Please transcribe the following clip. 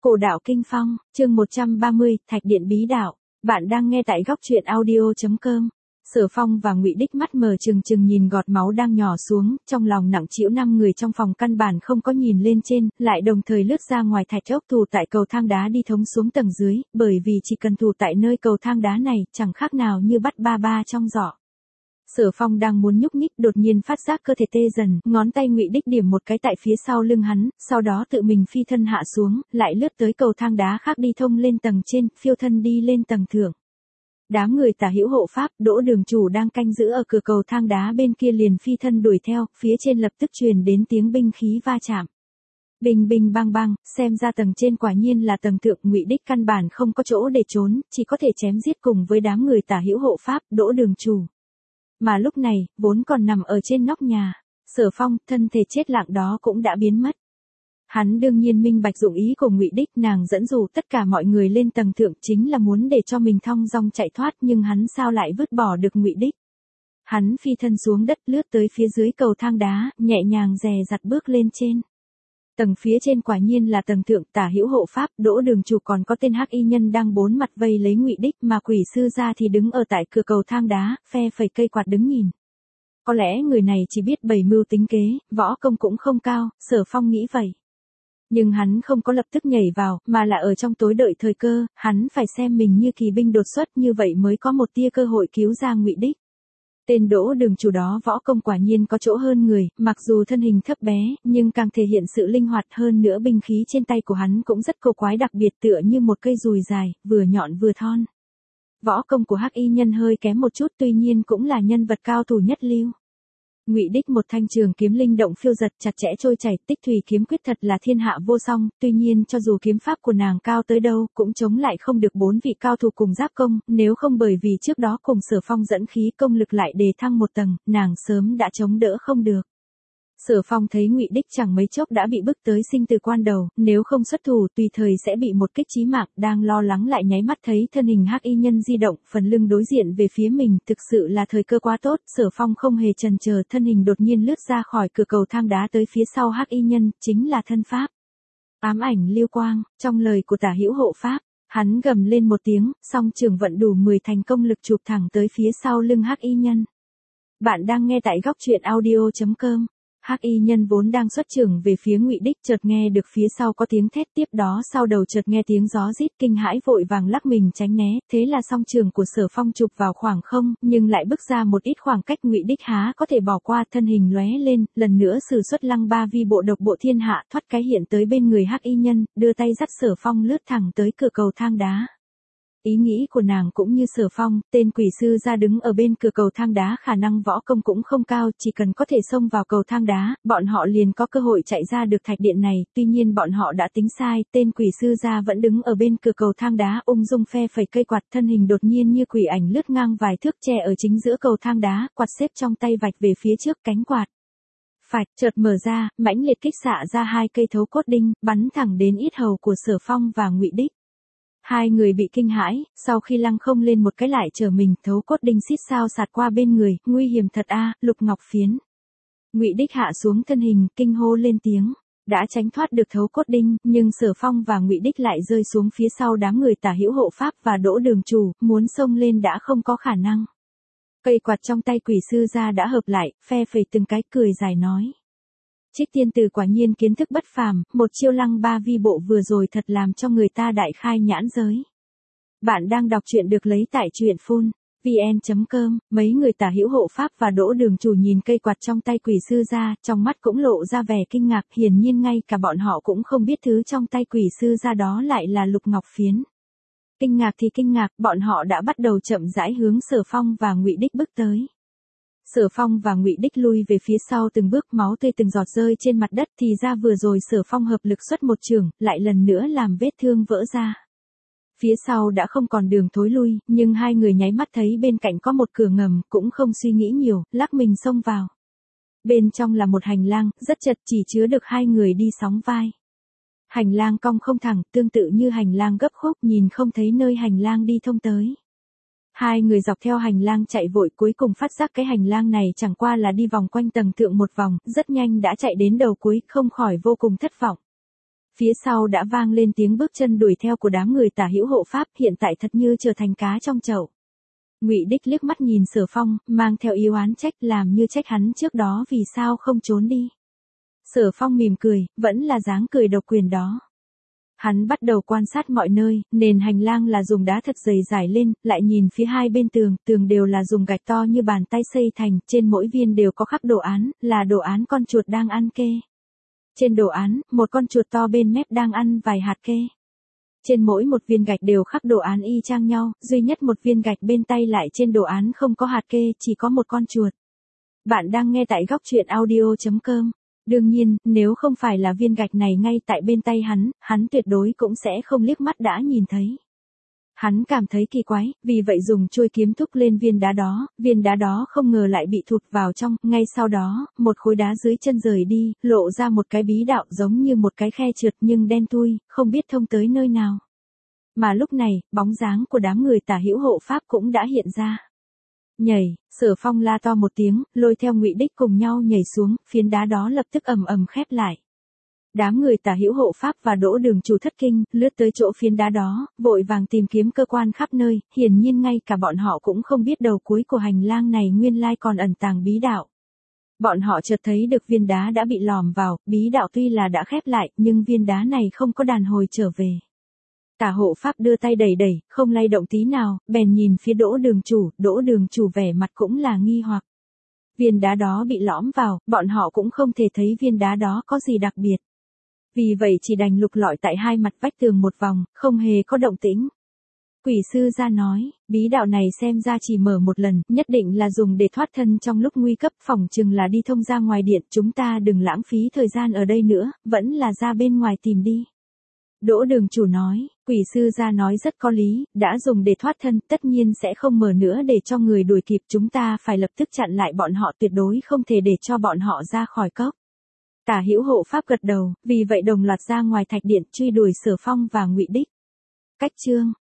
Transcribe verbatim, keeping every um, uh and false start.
Cổ đạo kinh phong, chương một trăm ba mươi, Thạch điện bí đạo. Bạn đang nghe tại góc truyện audio chấm com. Sở Phong và Ngụy Đích mắt mờ trừng trừng nhìn gọt máu đang nhỏ xuống, trong lòng nặng trĩu năm người trong phòng căn bản không có nhìn lên trên, lại đồng thời lướt ra ngoài thạch ốc thủ tại cầu thang đá đi thống xuống tầng dưới, bởi vì chỉ cần thủ tại nơi cầu thang đá này, chẳng khác nào như bắt ba ba trong giỏ. Sở Phong đang muốn nhúc nhích, đột nhiên phát giác cơ thể tê dần, ngón tay Ngụy Đích điểm một cái tại phía sau lưng hắn, sau đó tự mình phi thân hạ xuống, lại lướt tới cầu thang đá khác đi thông lên tầng trên, phiêu thân đi lên tầng thượng. Đám người Tả Hữu hộ pháp, Đỗ đường chủ đang canh giữ ở cửa cầu thang đá bên kia liền phi thân đuổi theo, phía trên lập tức truyền đến tiếng binh khí va chạm. Bình bình bang bang, xem ra tầng trên quả nhiên là tầng thượng, Ngụy Đích căn bản không có chỗ để trốn, chỉ có thể chém giết cùng với đám người Tả Hữu hộ pháp, Đỗ đường chủ. Mà lúc này, vốn còn nằm ở trên nóc nhà, Sở Phong, thân thể chết lặng đó cũng đã biến mất. Hắn đương nhiên minh bạch dụng ý của Ngụy Đích, nàng dẫn dụ tất cả mọi người lên tầng thượng chính là muốn để cho mình thong dong chạy thoát, nhưng hắn sao lại vứt bỏ được Ngụy Đích. Hắn phi thân xuống đất, lướt tới phía dưới cầu thang đá, nhẹ nhàng dè dặt bước lên trên. Tầng phía trên quả nhiên là tầng thượng, Tả Hữu hộ pháp, Đỗ đường chủ còn có tên hắc y nhân đang bốn mặt vây lấy Ngụy Đích, mà quỷ sư gia thì đứng ở tại cửa cầu thang đá, phe phẩy cây quạt đứng nhìn. Có lẽ người này chỉ biết bày mưu tính kế, võ công cũng không cao, Sở Phong nghĩ vậy. Nhưng hắn không có lập tức nhảy vào, mà là ở trong tối đợi thời cơ, hắn phải xem mình như kỳ binh đột xuất, như vậy mới có một tia cơ hội cứu ra Ngụy Đích. Tên Đỗ đường chủ đó võ công quả nhiên có chỗ hơn người, mặc dù thân hình thấp bé, nhưng càng thể hiện sự linh hoạt hơn nữa, binh khí trên tay của hắn cũng rất cổ quái, đặc biệt tựa như một cây dùi dài, vừa nhọn vừa thon. Võ công của hắc y nhân hơi kém một chút, tuy nhiên cũng là nhân vật cao thủ nhất lưu. Ngụy Đích một thanh trường kiếm linh động phiêu giật, chặt chẽ trôi chảy, tích thủy kiếm quyết thật là thiên hạ vô song, tuy nhiên cho dù kiếm pháp của nàng cao tới đâu, cũng chống lại không được bốn vị cao thủ cùng giáp công, nếu không bởi vì trước đó cùng Sở Phong dẫn khí công lực lại đề thăng một tầng, nàng sớm đã chống đỡ không được. Sở Phong thấy Ngụy Đích chẳng mấy chốc đã bị bức tới sinh tử quan đầu, nếu không xuất thủ tùy thời sẽ bị một kích chí mạng, đang lo lắng lại nháy mắt thấy thân hình hắc y nhân di động, phần lưng đối diện về phía mình, thực sự là thời cơ quá tốt, Sở Phong không hề chần chờ, thân hình đột nhiên lướt ra khỏi cửa cầu thang đá tới phía sau hắc y nhân, chính là thân pháp. Ám ảnh lưu quang, trong lời của Tả Hữu hộ pháp, hắn gầm lên một tiếng, song trường vận đủ mười thành công lực chụp thẳng tới phía sau lưng hắc y nhân. Bạn đang nghe tại góc truyện audio chấm com. Hắc y nhân vốn đang xuất chưởng về phía Ngụy Đích, chợt nghe được phía sau có tiếng thét, tiếp đó sau đầu chợt nghe tiếng gió rít, kinh hãi vội vàng lắc mình tránh né, thế là song trường của Sở Phong chụp vào khoảng không, nhưng lại bước ra một ít khoảng cách, Ngụy Đích há có thể bỏ qua, thân hình lóe lên, lần nữa sử xuất Lăng Ba Vi bộ độc bộ thiên hạ, thoát cái hiện tới bên người hắc y nhân, đưa tay dắt Sở Phong lướt thẳng tới cửa cầu thang đá. Ý nghĩ của nàng cũng như Sở Phong, tên quỷ sư ra đứng ở bên cửa cầu thang đá, khả năng võ công cũng không cao, chỉ cần có thể xông vào cầu thang đá, bọn họ liền có cơ hội chạy ra được thạch điện này, tuy nhiên bọn họ đã tính sai, tên quỷ sư ra vẫn đứng ở bên cửa cầu thang đá, ung dung phe phẩy cây quạt, thân hình đột nhiên như quỷ ảnh lướt ngang vài thước, che ở chính giữa cầu thang đá, quạt xếp trong tay vạch về phía trước, cánh quạt phạch chợt mở ra, mãnh liệt kích xạ ra hai cây thấu cốt đinh, bắn thẳng đến yết hầu của Sở Phong và Ngụy Đích. Hai người bị kinh hãi, sau khi lăng không lên một cái lại trở mình, thấu cốt đinh xít sao sạt qua bên người, nguy hiểm thật a, Lục Ngọc Phiến. Ngụy Đích hạ xuống thân hình, kinh hô lên tiếng, đã tránh thoát được thấu cốt đinh, nhưng Sở Phong và Ngụy Đích lại rơi xuống phía sau đám người Tả Hữu hộ pháp và Đỗ đường chủ, muốn xông lên đã không có khả năng. Cây quạt trong tay quỷ sư ra đã hợp lại, phe phẩy từng cái, cười dài nói: Trích tiên tử quả nhiên kiến thức bất phàm, một chiêu Lăng Ba Vi bộ vừa rồi thật làm cho người ta đại khai nhãn giới. Bạn đang đọc truyện được lấy tại truyện phun vn chấm com, mấy người Tả Hữu hộ pháp và Đỗ đường chủ nhìn cây quạt trong tay quỷ sư ra, trong mắt cũng lộ ra vẻ kinh ngạc, hiển nhiên ngay cả bọn họ cũng không biết thứ trong tay quỷ sư ra đó lại là Lục Ngọc Phiến. Kinh ngạc thì kinh ngạc, bọn họ đã bắt đầu chậm rãi hướng Sở Phong và Ngụy Đích bước tới. Sở Phong và Ngụy Đích lui về phía sau từng bước, máu tươi từng giọt rơi trên mặt đất, thì ra vừa rồi Sở Phong hợp lực xuất một chưởng, lại lần nữa làm vết thương vỡ ra. Phía sau đã không còn đường thối lui, nhưng hai người nháy mắt thấy bên cạnh có một cửa ngầm, cũng không suy nghĩ nhiều, lắc mình xông vào. Bên trong là một hành lang, rất chật, chỉ chứa được hai người đi sóng vai. Hành lang cong không thẳng, tương tự như hành lang gấp khúc, nhìn không thấy nơi hành lang đi thông tới. Hai người dọc theo hành lang chạy vội, cuối cùng phát giác cái hành lang này chẳng qua là đi vòng quanh tầng thượng một vòng, rất nhanh đã chạy đến đầu cuối, không khỏi vô cùng thất vọng. Phía sau đã vang lên tiếng bước chân đuổi theo của đám người Tả Hữu hộ pháp, hiện tại thật như trở thành cá trong chậu. Ngụy Đích liếc mắt nhìn Sở Phong, mang theo ý oán trách, làm như trách hắn trước đó vì sao không trốn đi. Sở Phong mỉm cười, vẫn là dáng cười độc quyền đó. Hắn bắt đầu quan sát mọi nơi, nền hành lang là dùng đá thật dày rải lên, lại nhìn phía hai bên tường, tường đều là dùng gạch to như bàn tay xây thành, trên mỗi viên đều có khắc đồ án, là đồ án con chuột đang ăn kê. Trên đồ án, một con chuột to bên mép đang ăn vài hạt kê. Trên mỗi một viên gạch đều khắc đồ án y chang nhau, duy nhất một viên gạch bên tay lại trên đồ án không có hạt kê, chỉ có một con chuột. Bạn đang nghe tại góc truyện audio chấm com. Đương nhiên, nếu không phải là viên gạch này ngay tại bên tay hắn, hắn tuyệt đối cũng sẽ không liếc mắt đã nhìn thấy. Hắn cảm thấy kỳ quái, vì vậy dùng chuôi kiếm thúc lên viên đá đó, viên đá đó không ngờ lại bị thụt vào trong, ngay sau đó, một khối đá dưới chân rời đi, lộ ra một cái bí đạo giống như một cái khe trượt nhưng đen thui, không biết thông tới nơi nào. Mà lúc này, bóng dáng của đám người Tả Hữu hộ pháp cũng đã hiện ra. Nhảy, Sở Phong la to một tiếng, lôi theo Ngụy Đích cùng nhau nhảy xuống, phiến đá đó lập tức ầm ầm khép lại. Đám người Tả Hữu hộ pháp và Đỗ Đường Chủ thất kinh, lướt tới chỗ phiến đá đó, vội vàng tìm kiếm cơ quan khắp nơi, hiển nhiên ngay cả bọn họ cũng không biết đầu cuối của hành lang này nguyên lai còn ẩn tàng bí đạo. Bọn họ chợt thấy được viên đá đã bị lòm vào, bí đạo tuy là đã khép lại, nhưng viên đá này không có đàn hồi trở về. Tả hộ pháp đưa tay đẩy đẩy, không lay động tí nào, bèn nhìn phía Đỗ Đường Chủ, Đỗ Đường Chủ vẻ mặt cũng là nghi hoặc. Viên đá đó bị lõm vào, bọn họ cũng không thể thấy viên đá đó có gì đặc biệt. Vì vậy chỉ đành lục lọi tại hai mặt vách tường một vòng, không hề có động tĩnh. Quỷ sư ra nói, bí đạo này xem ra chỉ mở một lần, nhất định là dùng để thoát thân trong lúc nguy cấp, phỏng chừng là đi thông ra ngoài điện, chúng ta đừng lãng phí thời gian ở đây nữa, vẫn là ra bên ngoài tìm đi. Đỗ Đường Chủ nói, quỷ sư ra nói rất có lý, đã dùng để thoát thân, tất nhiên sẽ không mở nữa để cho người đuổi kịp, chúng ta phải lập tức chặn lại bọn họ, tuyệt đối không thể để cho bọn họ ra khỏi cốc. Tả Hữu hộ pháp gật đầu, vì vậy đồng loạt ra ngoài thạch điện truy đuổi Sở Phong và Ngụy Đích. Cách chương